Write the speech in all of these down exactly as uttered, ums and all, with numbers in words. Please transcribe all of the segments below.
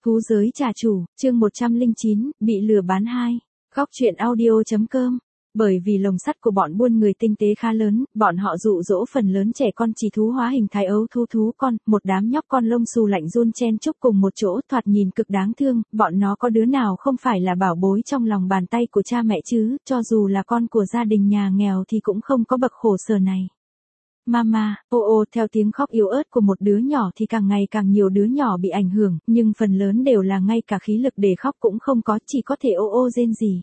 Thú giới trà chủ, chương một trăm lẻ chín, bị lừa bán hai. Góc truyện audio.com. Bởi vì lồng sắt của bọn buôn người tinh tế khá lớn, bọn họ dụ dỗ phần lớn trẻ con chỉ thú hóa hình thái ấu thú thú con, một đám nhóc con lông xù lạnh run chen chúc cùng một chỗ thoạt nhìn cực đáng thương, bọn nó có đứa nào không phải là bảo bối trong lòng bàn tay của cha mẹ chứ, cho dù là con của gia đình nhà nghèo thì cũng không có bậc khổ sở này. Mama, ô ô theo tiếng khóc yếu ớt của một đứa nhỏ thì càng ngày càng nhiều đứa nhỏ bị ảnh hưởng, nhưng phần lớn đều là ngay cả khí lực để khóc cũng không có, chỉ có thể ô ô rên rỉ.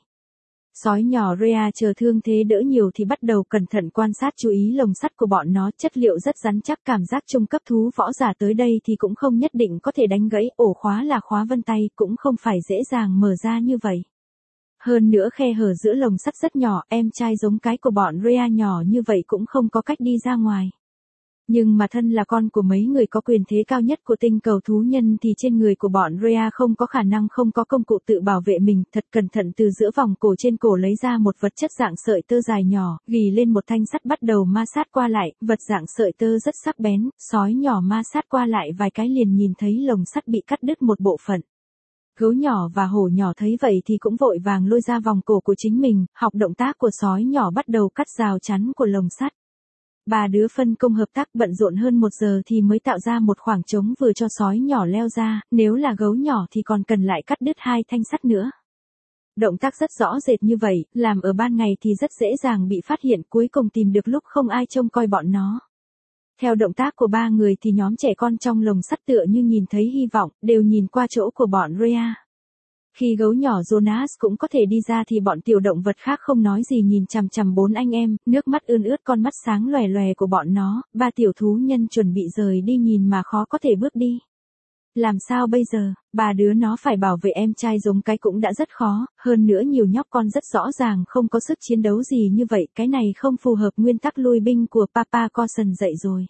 Sói nhỏ Rhea chờ thương thế đỡ nhiều thì bắt đầu cẩn thận quan sát chú ý lồng sắt của bọn nó, chất liệu rất rắn chắc, cảm giác trung cấp thú võ giả tới đây thì cũng không nhất định có thể đánh gãy, ổ khóa là khóa vân tay, cũng không phải dễ dàng mở ra như vậy. Hơn nữa khe hở giữa lồng sắt rất nhỏ, em trai giống cái của bọn Rhea nhỏ như vậy cũng không có cách đi ra ngoài. Nhưng mà thân là con của mấy người có quyền thế cao nhất của tinh cầu thú nhân thì trên người của bọn Rhea không có khả năng không có công cụ tự bảo vệ mình, thật cẩn thận từ giữa vòng cổ trên cổ lấy ra một vật chất dạng sợi tơ dài nhỏ, gỉ lên một thanh sắt bắt đầu ma sát qua lại, vật dạng sợi tơ rất sắc bén, sói nhỏ ma sát qua lại vài cái liền nhìn thấy lồng sắt bị cắt đứt một bộ phận. Gấu nhỏ và hổ nhỏ thấy vậy thì cũng vội vàng lôi ra vòng cổ của chính mình, học động tác của sói nhỏ bắt đầu cắt rào chắn của lồng sắt. Ba đứa phân công hợp tác bận rộn hơn một giờ thì mới tạo ra một khoảng trống vừa cho sói nhỏ leo ra, nếu là gấu nhỏ thì còn cần lại cắt đứt hai thanh sắt nữa. Động tác rất rõ rệt như vậy, làm ở ban ngày thì rất dễ dàng bị phát hiện, cuối cùng tìm được lúc không ai trông coi bọn nó. Theo động tác của ba người thì nhóm trẻ con trong lồng sắt tựa như nhìn thấy hy vọng, đều nhìn qua chỗ của bọn Rhea. Khi gấu nhỏ Jonas cũng có thể đi ra thì bọn tiểu động vật khác không nói gì nhìn chằm chằm bốn anh em, nước mắt ươn ướt con mắt sáng lòe lòe của bọn nó, ba tiểu thú nhân chuẩn bị rời đi nhìn mà khó có thể bước đi. Làm sao bây giờ, ba đứa nó phải bảo vệ em trai giống cái cũng đã rất khó, hơn nữa nhiều nhóc con rất rõ ràng không có sức chiến đấu gì như vậy, cái này không phù hợp nguyên tắc lui binh của Papa Corson dạy rồi.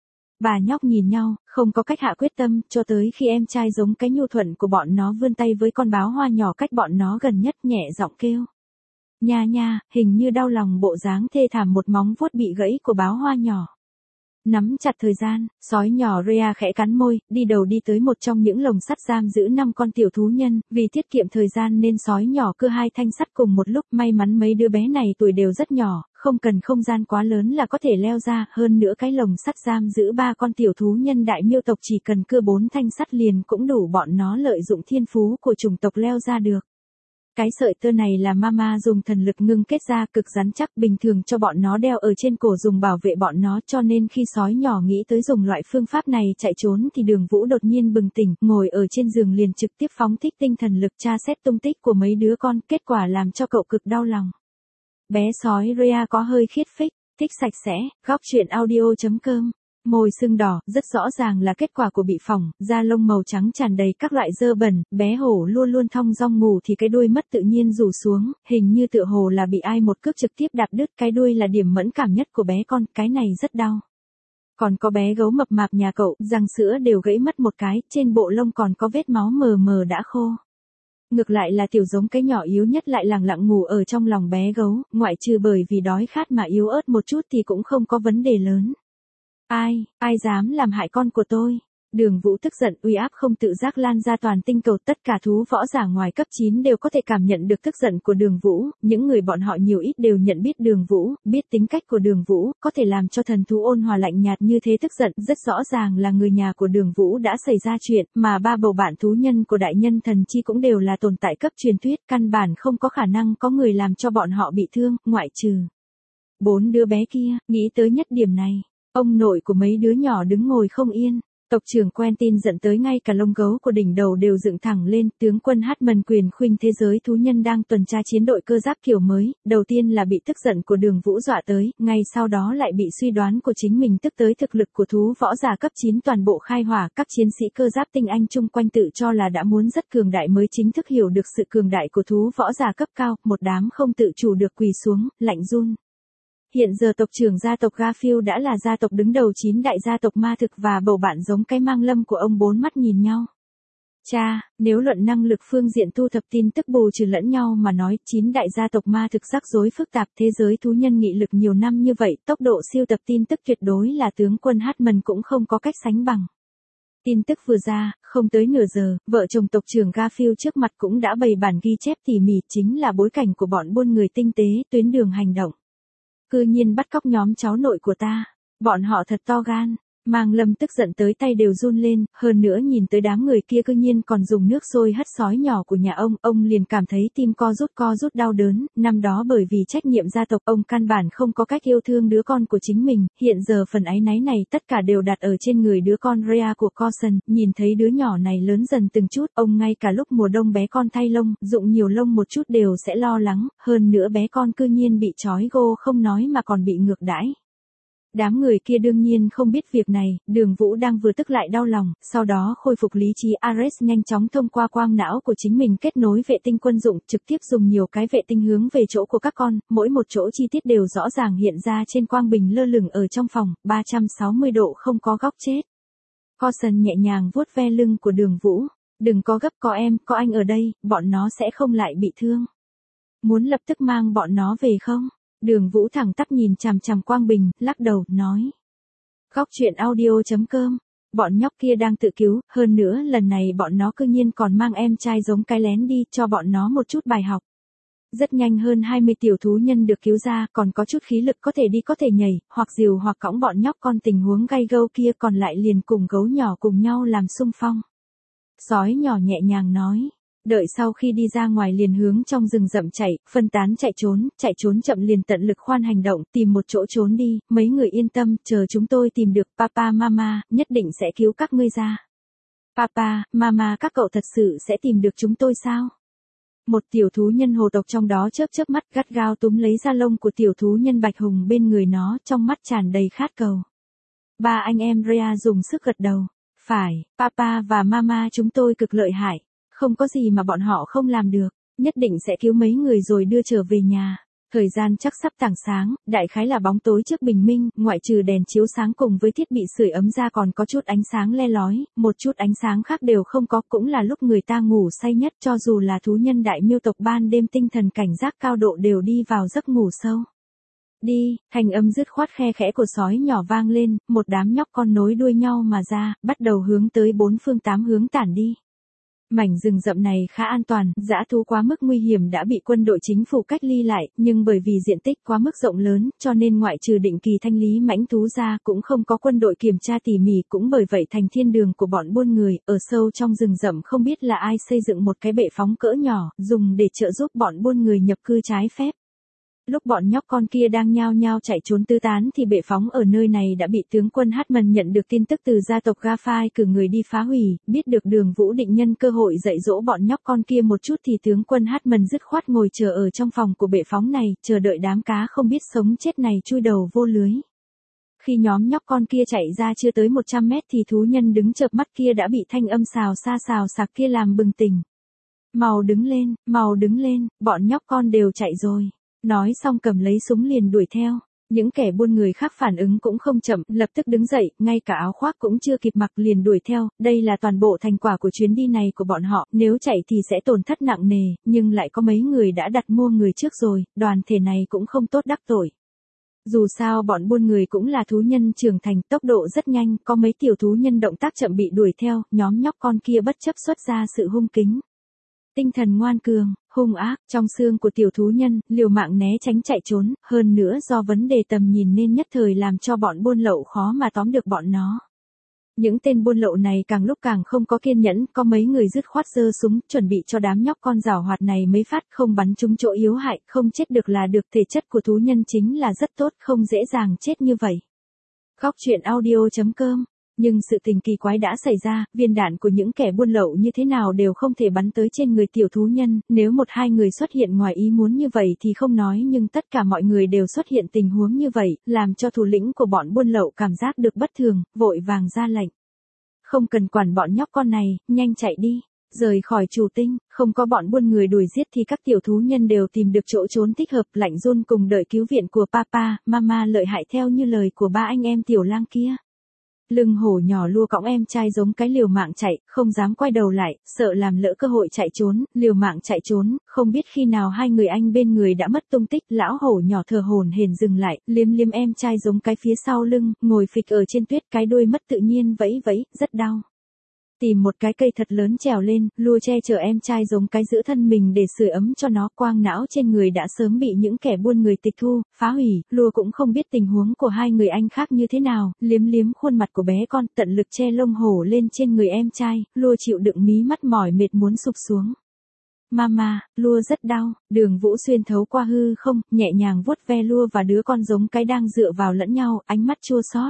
Bà nhóc nhìn nhau, không có cách hạ quyết tâm, cho tới khi em trai giống cái nhu thuận của bọn nó vươn tay với con báo hoa nhỏ cách bọn nó gần nhất, nhẹ giọng kêu. Nha nha, hình như đau lòng bộ dáng thê thảm một móng vuốt bị gãy của báo hoa nhỏ. Nắm chặt thời gian, sói nhỏ Rhea khẽ cắn môi, đi đầu đi tới một trong những lồng sắt giam giữ năm con tiểu thú nhân, vì tiết kiệm thời gian nên sói nhỏ cưa hai thanh sắt cùng một lúc, may mắn mấy đứa bé này tuổi đều rất nhỏ, không cần không gian quá lớn là có thể leo ra, hơn nữa cái lồng sắt giam giữ ba con tiểu thú nhân đại miêu tộc chỉ cần cưa bốn thanh sắt liền cũng đủ bọn nó lợi dụng thiên phú của chủng tộc leo ra được. Cái sợi tơ này là Mama dùng thần lực ngưng kết ra, cực rắn chắc, bình thường cho bọn nó đeo ở trên cổ dùng bảo vệ bọn nó, cho nên khi sói nhỏ nghĩ tới dùng loại phương pháp này chạy trốn thì Đường Vũ đột nhiên bừng tỉnh, ngồi ở trên giường liền trực tiếp phóng thích tinh thần lực tra xét tung tích của mấy đứa con, kết quả làm cho cậu cực đau lòng. Bé sói Rhea có hơi khiết phích, thích sạch sẽ, góc truyện audio.com. Môi sưng đỏ, rất rõ ràng là kết quả của bị phỏng, da lông màu trắng tràn đầy các loại dơ bẩn, bé hổ luôn luôn thong dong ngủ thì cái đuôi mất tự nhiên rủ xuống, hình như tựa hồ là bị ai một cước trực tiếp đạp đứt, cái đuôi là điểm mẫn cảm nhất của bé con, cái này rất đau. Còn có bé gấu mập mạp nhà cậu, răng sữa đều gãy mất một cái, trên bộ lông còn có vết máu mờ mờ đã khô. Ngược lại là tiểu giống cái nhỏ yếu nhất lại lẳng lặng ngủ ở trong lòng bé gấu, ngoại trừ bởi vì đói khát mà yếu ớt một chút thì cũng không có vấn đề lớn. Ai, ai dám làm hại con của tôi? Đường Vũ tức giận, uy áp không tự giác lan ra toàn tinh cầu, tất cả thú võ giả ngoài cấp chín đều có thể cảm nhận được tức giận của Đường Vũ, những người bọn họ nhiều ít đều nhận biết Đường Vũ, biết tính cách của Đường Vũ, có thể làm cho thần thú ôn hòa lạnh nhạt như thế tức giận, rất rõ ràng là người nhà của Đường Vũ đã xảy ra chuyện, mà ba bầu bạn thú nhân của đại nhân thần chi cũng đều là tồn tại cấp truyền thuyết, căn bản không có khả năng có người làm cho bọn họ bị thương, ngoại trừ bốn đứa bé kia, nghĩ tới nhất điểm này. Ông nội của mấy đứa nhỏ đứng ngồi không yên, tộc trưởng Quentin giận tới ngay cả lông gấu của đỉnh đầu đều dựng thẳng lên, tướng quân Hartman quyền khuynh thế giới thú nhân đang tuần tra chiến đội cơ giáp kiểu mới, đầu tiên là bị tức giận của Đường Vũ dọa tới, ngay sau đó lại bị suy đoán của chính mình tức tới thực lực của thú võ giả cấp chín toàn bộ khai hỏa, các chiến sĩ cơ giáp tinh anh chung quanh tự cho là đã muốn rất cường đại mới chính thức hiểu được sự cường đại của thú võ giả cấp cao, một đám không tự chủ được quỳ xuống, lạnh run. Hiện giờ tộc trưởng gia tộc Garfield đã là gia tộc đứng đầu chín đại gia tộc ma thực và bầu bạn giống cái mang lâm của ông bốn mắt nhìn nhau. Cha, nếu luận năng lực phương diện thu thập tin tức bù trừ lẫn nhau mà nói, chín đại gia tộc ma thực rắc rối phức tạp, thế giới thú nhân nghị lực nhiều năm như vậy, tốc độ siêu tập tin tức tuyệt đối là tướng quân Hartman cũng không có cách sánh bằng. Tin tức vừa ra, không tới nửa giờ, vợ chồng tộc trưởng Garfield trước mặt cũng đã bày bản ghi chép tỉ mỉ, chính là bối cảnh của bọn buôn người tinh tế, tuyến đường hành động. Cư nhiên bắt cóc nhóm cháu nội của ta, bọn họ thật to gan. Mang Lâm tức giận tới tay đều run lên, hơn nữa nhìn tới đám người kia cư nhiên còn dùng nước sôi hất sói nhỏ của nhà ông, ông liền cảm thấy tim co rút co rút đau đớn, năm đó bởi vì trách nhiệm gia tộc ông căn bản không có cách yêu thương đứa con của chính mình, hiện giờ phần áy náy này tất cả đều đặt ở trên người đứa con Rhea của Coulson, nhìn thấy đứa nhỏ này lớn dần từng chút, ông ngay cả lúc mùa đông bé con thay lông, dụng nhiều lông một chút đều sẽ lo lắng, hơn nữa bé con cư nhiên bị trói gô không nói mà còn bị ngược đãi. Đám người kia đương nhiên không biết việc này, Đường Vũ đang vừa tức lại đau lòng, sau đó khôi phục lý trí Ares nhanh chóng thông qua quang não của chính mình kết nối vệ tinh quân dụng, trực tiếp dùng nhiều cái vệ tinh hướng về chỗ của các con, mỗi một chỗ chi tiết đều rõ ràng hiện ra trên quang bình lơ lửng ở trong phòng, ba trăm sáu mươi độ không có góc chết. Coulson nhẹ nhàng vuốt ve lưng của Đường Vũ, đừng có gấp, có em, có anh ở đây, bọn nó sẽ không lại bị thương. Muốn lập tức mang bọn nó về không? Đường Vũ thẳng tắp nhìn chằm chằm Quang Bình, lắc đầu, nói. Góc chuyện audio chấm com, bọn nhóc kia đang tự cứu, hơn nữa lần này bọn nó cư nhiên còn mang em trai giống cái lén đi, cho bọn nó một chút bài học. Rất nhanh hơn hai mươi tiểu thú nhân được cứu ra, còn có chút khí lực có thể đi có thể nhảy, hoặc dìu hoặc cõng bọn nhóc con tình huống gay gâu kia còn lại liền cùng gấu nhỏ cùng nhau làm xung phong. Sói nhỏ nhẹ nhàng nói. Đợi sau khi đi ra ngoài liền hướng trong rừng rậm chạy, phân tán chạy trốn, chạy trốn chậm liền tận lực khoan hành động, tìm một chỗ trốn đi, mấy người yên tâm, chờ chúng tôi tìm được Papa Mama, nhất định sẽ cứu các ngươi ra. Papa, Mama các cậu thật sự sẽ tìm được chúng tôi sao? Một tiểu thú nhân hồ tộc trong đó chớp chớp mắt gắt gao túm lấy da lông của tiểu thú nhân bạch hùng bên người nó, trong mắt tràn đầy khát cầu. Ba anh em Rhea dùng sức gật đầu. Phải, Papa và Mama chúng tôi cực lợi hại. Không có gì mà bọn họ không làm được, nhất định sẽ cứu mấy người rồi đưa trở về nhà. Thời gian chắc sắp tảng sáng, đại khái là bóng tối trước bình minh, ngoại trừ đèn chiếu sáng cùng với thiết bị sưởi ấm ra còn có chút ánh sáng le lói, một chút ánh sáng khác đều không có, cũng là lúc người ta ngủ say nhất, cho dù là thú nhân đại miêu tộc ban đêm tinh thần cảnh giác cao độ đều đi vào giấc ngủ sâu. Đi, thanh âm dứt khoát khe khẽ của sói nhỏ vang lên, một đám nhóc con nối đuôi nhau mà ra, bắt đầu hướng tới bốn phương tám hướng tản đi. Mảnh rừng rậm này khá an toàn, dã thú quá mức nguy hiểm đã bị quân đội chính phủ cách ly lại, nhưng bởi vì diện tích quá mức rộng lớn, cho nên ngoại trừ định kỳ thanh lý mãnh thú ra cũng không có quân đội kiểm tra tỉ mỉ, cũng bởi vậy thành thiên đường của bọn buôn người, ở sâu trong rừng rậm không biết là ai xây dựng một cái bệ phóng cỡ nhỏ, dùng để trợ giúp bọn buôn người nhập cư trái phép. Lúc bọn nhóc con kia đang nhao nhao chạy trốn tứ tán thì bệ phóng ở nơi này đã bị tướng quân Hartman nhận được tin tức từ gia tộc Garfield cử người đi phá hủy, biết được Đường Vũ định nhân cơ hội dạy dỗ bọn nhóc con kia một chút thì tướng quân Hartman dứt khoát ngồi chờ ở trong phòng của bệ phóng này, chờ đợi đám cá không biết sống chết này chui đầu vô lưới. Khi nhóm nhóc con kia chạy ra chưa tới một trăm mét thì thú nhân đứng chợp mắt kia đã bị thanh âm xào xa xào sạc kia làm bừng tỉnh. Mau đứng lên, mau đứng lên, bọn nhóc con đều chạy rồi. Nói xong cầm lấy súng liền đuổi theo. Những kẻ buôn người khác phản ứng cũng không chậm, lập tức đứng dậy, ngay cả áo khoác cũng chưa kịp mặc liền đuổi theo. Đây là toàn bộ thành quả của chuyến đi này của bọn họ, nếu chạy thì sẽ tổn thất nặng nề, nhưng lại có mấy người đã đặt mua người trước rồi, đoàn thể này cũng không tốt đắc tội. Dù sao bọn buôn người cũng là thú nhân trưởng thành, tốc độ rất nhanh, có mấy tiểu thú nhân động tác chậm bị đuổi theo, nhóm nhóc con kia bất chấp xuất ra sự hung kính. Tinh thần ngoan cường, hung ác, trong xương của tiểu thú nhân, liều mạng né tránh chạy trốn, hơn nữa do vấn đề tầm nhìn nên nhất thời làm cho bọn buôn lậu khó mà tóm được bọn nó. Những tên buôn lậu này càng lúc càng không có kiên nhẫn, có mấy người dứt khoát giơ súng, chuẩn bị cho đám nhóc con giảo hoạt này mấy phát, không bắn trúng chỗ yếu hại, không chết được là được, thể chất của thú nhân chính là rất tốt, không dễ dàng chết như vậy. Góc chuyện audio chấm com. Nhưng sự tình kỳ quái đã xảy ra, viên đạn của những kẻ buôn lậu như thế nào đều không thể bắn tới trên người tiểu thú nhân, nếu một hai người xuất hiện ngoài ý muốn như vậy thì không nói, nhưng tất cả mọi người đều xuất hiện tình huống như vậy, làm cho thủ lĩnh của bọn buôn lậu cảm giác được bất thường, vội vàng ra lệnh. Không cần quản bọn nhóc con này, nhanh chạy đi, rời khỏi chủ tinh, không có bọn buôn người đuổi giết thì các tiểu thú nhân đều tìm được chỗ trốn thích hợp, lạnh run cùng đợi cứu viện của Papa, Mama lợi hại theo như lời của ba anh em tiểu lang kia. Lưng hổ nhỏ lua cõng em trai giống cái liều mạng chạy, không dám quay đầu lại, sợ làm lỡ cơ hội chạy trốn, liều mạng chạy trốn, không biết khi nào hai người anh bên người đã mất tung tích, lão hổ nhỏ thở hổn hển dừng lại, liếm liếm em trai giống cái phía sau lưng, ngồi phịch ở trên tuyết, cái đuôi mất tự nhiên vẫy vẫy, rất đau. Tìm một cái cây thật lớn trèo lên, Lua che chở em trai giống cái giữ thân mình để sưởi ấm cho nó, quang não trên người đã sớm bị những kẻ buôn người tịch thu, phá hủy, Lua cũng không biết tình huống của hai người anh khác như thế nào, liếm liếm khuôn mặt của bé con, tận lực che lông hổ lên trên người em trai, Lua chịu đựng mí mắt mỏi mệt muốn sụp xuống. Mama, Lua rất đau, Đường Vũ xuyên thấu qua hư không, nhẹ nhàng vuốt ve Lua và đứa con giống cái đang dựa vào lẫn nhau, ánh mắt chua xót.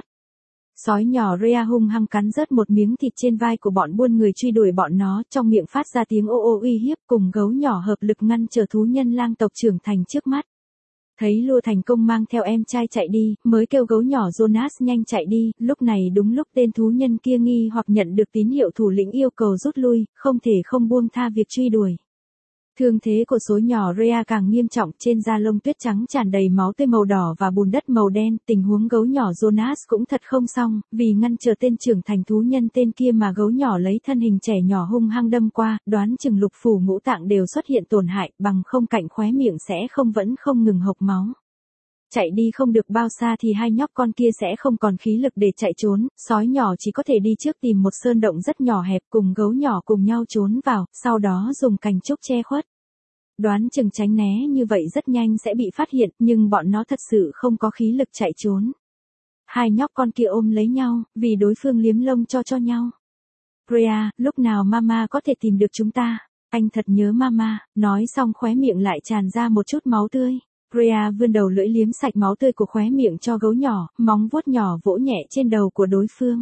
Sói nhỏ Rhea hung hăng cắn rớt một miếng thịt trên vai của bọn buôn người truy đuổi bọn nó, trong miệng phát ra tiếng ô ô uy hiếp, cùng gấu nhỏ hợp lực ngăn trở thú nhân lang tộc trưởng thành trước mắt. Thấy Lua thành công mang theo em trai chạy đi, mới kêu gấu nhỏ Jonas nhanh chạy đi, lúc này đúng lúc tên thú nhân kia nghi hoặc nhận được tín hiệu thủ lĩnh yêu cầu rút lui, không thể không buông tha việc truy đuổi. Thương thế của sói nhỏ Rhea càng nghiêm trọng, trên da lông tuyết trắng tràn đầy máu tươi màu đỏ và bùn đất màu đen, tình huống gấu nhỏ Jonas cũng thật không xong, vì ngăn trở tên trưởng thành thú nhân tên kia mà gấu nhỏ lấy thân hình trẻ nhỏ hung hăng đâm qua, đoán chừng lục phủ ngũ tạng đều xuất hiện tổn hại, bằng không cạnh khóe miệng sẽ không vẫn không ngừng hộc máu. Chạy đi không được bao xa thì hai nhóc con kia sẽ không còn khí lực để chạy trốn, sói nhỏ chỉ có thể đi trước tìm một sơn động rất nhỏ hẹp cùng gấu nhỏ cùng nhau trốn vào, sau đó dùng cành trúc che khuất. Đoán chừng tránh né như vậy rất nhanh sẽ bị phát hiện, nhưng bọn nó thật sự không có khí lực chạy trốn. Hai nhóc con kia ôm lấy nhau, vì đối phương liếm lông cho cho nhau. Rhea, lúc nào mama có thể tìm được chúng ta? Anh thật nhớ mama, nói xong khóe miệng lại tràn ra một chút máu tươi. Rhea vươn đầu lưỡi liếm sạch máu tươi của khóe miệng cho gấu nhỏ, móng vuốt nhỏ vỗ nhẹ trên đầu của đối phương.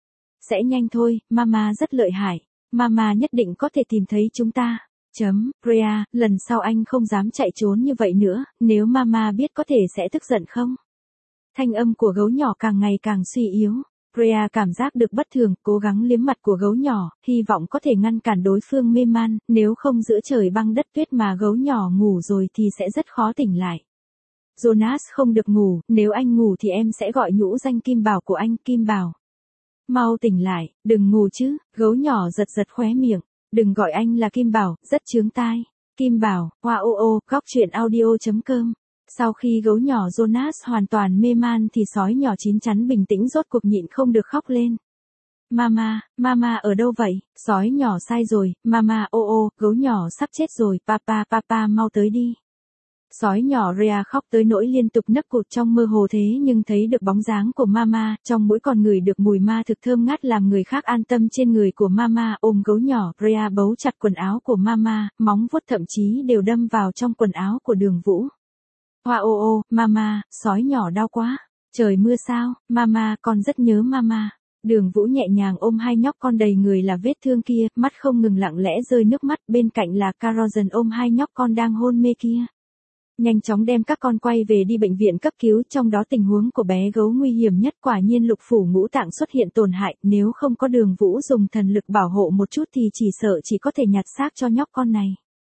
Sẽ nhanh thôi, mama rất lợi hại. Mama nhất định có thể tìm thấy chúng ta. Chấm, Rhea, lần sau anh không dám chạy trốn như vậy nữa, nếu mama biết có thể sẽ tức giận không? Thanh âm của gấu nhỏ càng ngày càng suy yếu. Rhea cảm giác được bất thường, cố gắng liếm mặt của gấu nhỏ, hy vọng có thể ngăn cản đối phương mê man, nếu không giữa trời băng đất tuyết mà gấu nhỏ ngủ rồi thì sẽ rất khó tỉnh lại. Jonas không được ngủ, nếu anh ngủ thì em sẽ gọi nhũ danh Kim Bảo của anh, Kim Bảo. Mau tỉnh lại, đừng ngủ chứ, gấu nhỏ giật giật khóe miệng, đừng gọi anh là Kim Bảo, rất chướng tai. Kim Bảo, hoa ô ô, góc truyện audio.com. Sau khi gấu nhỏ Jonas hoàn toàn mê man thì sói nhỏ chín chắn bình tĩnh rốt cuộc nhịn không được khóc lên. Mama, mama ở đâu vậy? Sói nhỏ sai rồi, mama ô ô, gấu nhỏ sắp chết rồi, papa papa mau tới đi. Sói nhỏ Rhea khóc tới nỗi liên tục nấc cụt trong mơ hồ thế nhưng thấy được bóng dáng của mama, trong mũi còn ngửi được mùi ma thực thơm ngát làm người khác an tâm trên người của mama, ôm gấu nhỏ, Rhea bấu chặt quần áo của mama, móng vuốt thậm chí đều đâm vào trong quần áo của Đường Vũ. Hoa ô ô, mama, sói nhỏ đau quá. Trời mưa sao, mama, con rất nhớ mama. Đường Vũ nhẹ nhàng ôm hai nhóc con đầy người là vết thương kia, mắt không ngừng lặng lẽ rơi nước mắt, bên cạnh là Caroline ôm hai nhóc con đang hôn mê kia. Nhanh chóng đem các con quay về đi bệnh viện cấp cứu, trong đó tình huống của bé gấu nguy hiểm nhất, quả nhiên lục phủ ngũ tạng xuất hiện tổn hại, nếu không có Đường Vũ dùng thần lực bảo hộ một chút thì chỉ sợ chỉ có thể nhặt xác cho nhóc con này.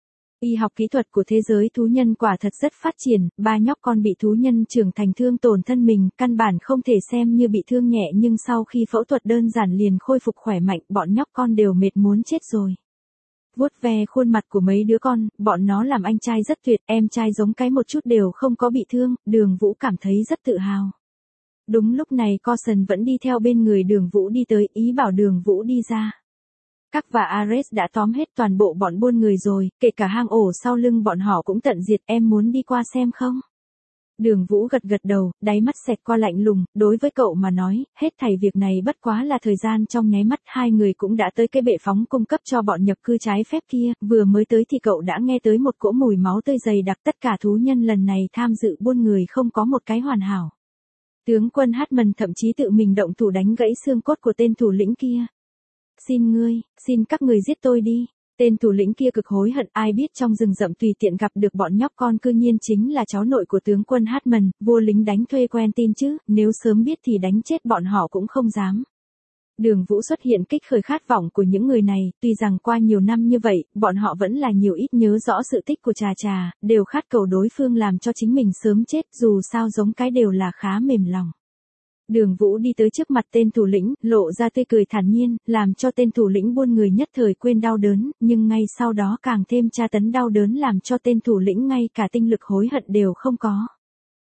Y học kỹ thuật của thế giới thú nhân quả thật rất phát triển, ba nhóc con bị thú nhân trưởng thành thương tổn thân mình, căn bản không thể xem như bị thương nhẹ nhưng sau khi phẫu thuật đơn giản liền khôi phục khỏe mạnh, bọn nhóc con đều mệt muốn chết rồi. Vuốt ve khuôn mặt của mấy đứa con, bọn nó làm anh trai rất tuyệt, em trai giống cái một chút đều không có bị thương, Đường Vũ cảm thấy rất tự hào. Đúng lúc này Corson vẫn đi theo bên người Đường Vũ đi tới, ý bảo Đường Vũ đi ra. Các và Ares đã tóm hết toàn bộ bọn buôn người rồi, kể cả hang ổ sau lưng bọn họ cũng tận diệt, em muốn đi qua xem không? Đường Vũ gật gật đầu, đáy mắt xẹt qua lạnh lùng, đối với cậu mà nói, hết thảy việc này bất quá là thời gian trong nháy mắt, hai người cũng đã tới cái bệ phóng cung cấp cho bọn nhập cư trái phép kia, vừa mới tới thì cậu đã nghe tới một cỗ mùi máu tươi dày đặc, tất cả thú nhân lần này tham dự buôn người không có một cái hoàn hảo. Tướng quân Hartman thậm chí tự mình động thủ đánh gãy xương cốt của tên thủ lĩnh kia. Xin ngươi, xin các người giết tôi đi. Tên thủ lĩnh kia cực hối hận, ai biết trong rừng rậm tùy tiện gặp được bọn nhóc con cư nhiên chính là cháu nội của tướng quân Hartman, vua lính đánh thuê quen tin chứ, nếu sớm biết thì đánh chết bọn họ cũng không dám. Đường Vũ xuất hiện kích khởi khát vọng của những người này, tuy rằng qua nhiều năm như vậy, bọn họ vẫn là nhiều ít nhớ rõ sự tích của Trà Trà, đều khát cầu đối phương làm cho chính mình sớm chết, dù sao giống cái đều là khá mềm lòng. Đường Vũ đi tới trước mặt tên thủ lĩnh, lộ ra tươi cười thản nhiên, làm cho tên thủ lĩnh buôn người nhất thời quên đau đớn, nhưng ngay sau đó càng thêm tra tấn đau đớn làm cho tên thủ lĩnh ngay cả tinh lực hối hận đều không có.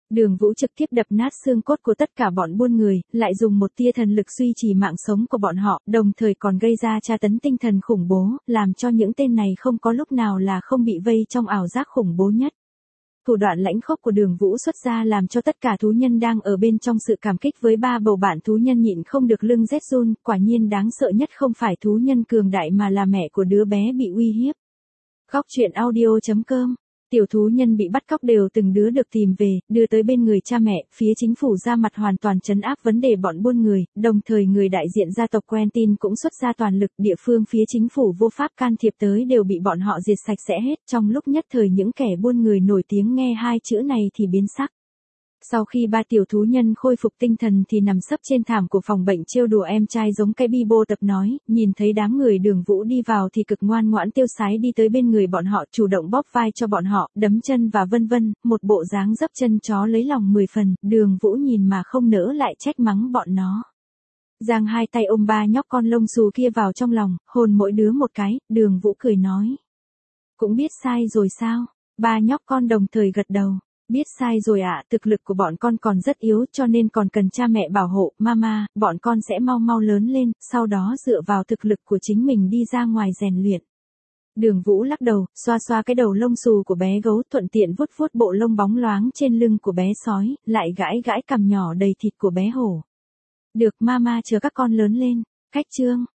Đường Vũ trực tiếp đập nát xương cốt của tất cả bọn buôn người, lại dùng một tia thần lực duy trì mạng sống của bọn họ, đồng thời còn gây ra tra tấn tinh thần khủng bố, làm cho những tên này không có lúc nào là không bị vây trong ảo giác khủng bố nhất. Thủ đoạn lãnh khốc của Đường Vũ xuất ra làm cho tất cả thú nhân đang ở bên trong sự cảm kích với ba bầu bạn thú nhân nhịn không được lưng rét run, quả nhiên đáng sợ nhất không phải thú nhân cường đại mà là mẹ của đứa bé bị uy hiếp. Góc truyện audio chấm com. Tiểu thú nhân bị bắt cóc đều từng đứa được tìm về, đưa tới bên người cha mẹ, phía chính phủ ra mặt hoàn toàn trấn áp vấn đề bọn buôn người, đồng thời người đại diện gia tộc Quentin cũng xuất ra toàn lực, địa phương phía chính phủ vô pháp can thiệp tới đều bị bọn họ diệt sạch sẽ hết, trong lúc nhất thời những kẻ buôn người nổi tiếng nghe hai chữ này thì biến sắc. Sau khi ba tiểu thú nhân khôi phục tinh thần thì nằm sấp trên thảm của phòng bệnh trêu đùa em trai giống cái bi bô tập nói, nhìn thấy đám người Đường Vũ đi vào thì cực ngoan ngoãn tiêu sái đi tới bên người bọn họ, chủ động bóp vai cho bọn họ, đấm chân và vân vân, một bộ dáng dấp chân chó lấy lòng mười phần, Đường Vũ nhìn mà không nỡ lại trách mắng bọn nó. Giang hai tay ôm ba nhóc con lông xù kia vào trong lòng, hôn mỗi đứa một cái, Đường Vũ cười nói. Cũng biết sai rồi sao? Ba nhóc con đồng thời gật đầu. Biết sai rồi ạ, à, thực lực của bọn con còn rất yếu cho nên còn cần cha mẹ bảo hộ, mama, bọn con sẽ mau mau lớn lên, sau đó dựa vào thực lực của chính mình đi ra ngoài rèn luyện. Đường Vũ lắc đầu, xoa xoa cái đầu lông xù của bé gấu, thuận tiện vuốt vuốt bộ lông bóng loáng trên lưng của bé sói, lại gãi gãi cằm nhỏ đầy thịt của bé hổ. Được mama chờ các con lớn lên, khách trương.